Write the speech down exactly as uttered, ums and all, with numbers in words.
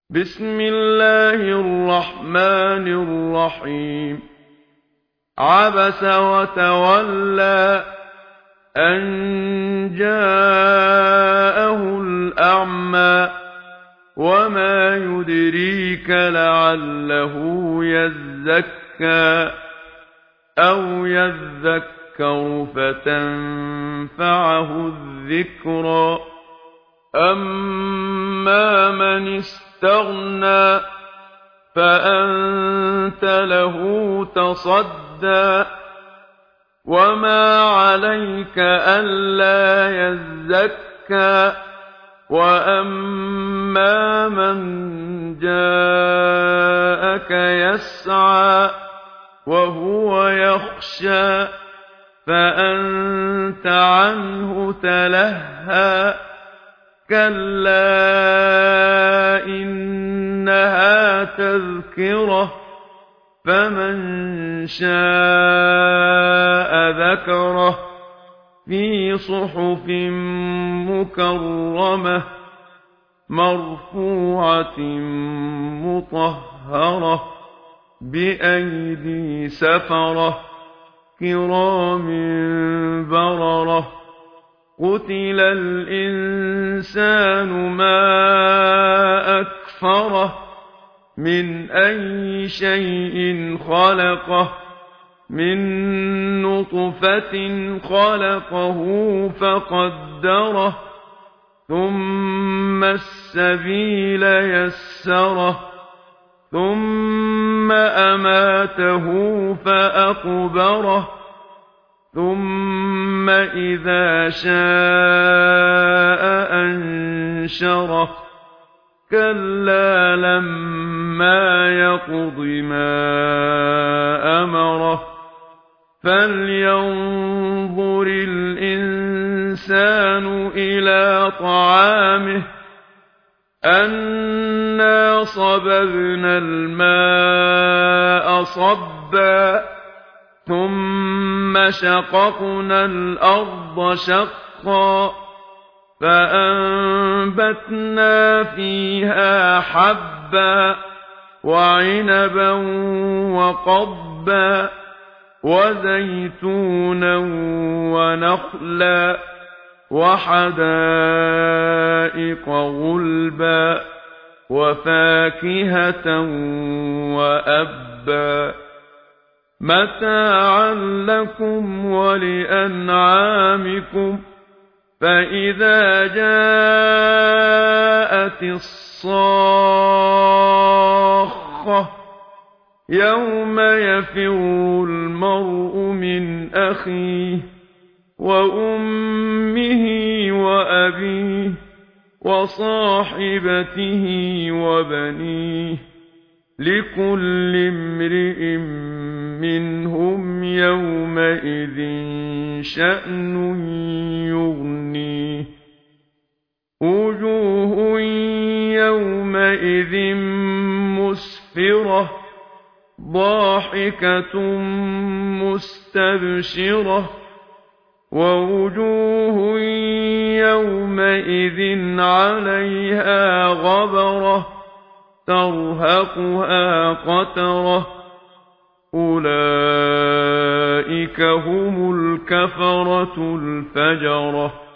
بسم الله الرحمن الرحيم عبس وتولى أن جاءه الأعمى وما يدريك لعله يزكى أو يذكر فتنفعه الذكرى أما من استغنى فأنت له تصدى وما عليك ألا يزكى وأما من جاءك يسعى وهو يخشى فأنت عنه تلهى كلا إنها تذكرة فمن شاء ذكره في صحف مكرمة مرفوعة مطهرة بأيدي سفرة كرام بررة قتل الإنسان ما أكفره من أي شيء خلقه من نطفة خلقه فقدره ثم السبيل يسره ثم أماته فأقبره ثم إذا شاء أنشره كلا لما يقض ما أمره فلينظر الإنسان إلى طعامه أنا صببنا الماء صبا ثم شققنا الأرض شقا فأنبتنا فيها حبا وعنبا وقضبا وزيتونا ونخلا وحدائق غلبا وفاكهة وأبا متاعا لكم ولأنعامكم فإذا جاءت الصاخة يوم يفر المرء من أخيه وأمه وأبيه وصاحبته وبنيه لكل امرئ منهم يومئذ شأن يغنيه وجوه يومئذ مسفرة ضاحكة مستبشرة ووجوه يومئذ عليها غبرة ترهقها قترة أولئك هم الكفرة الفجرة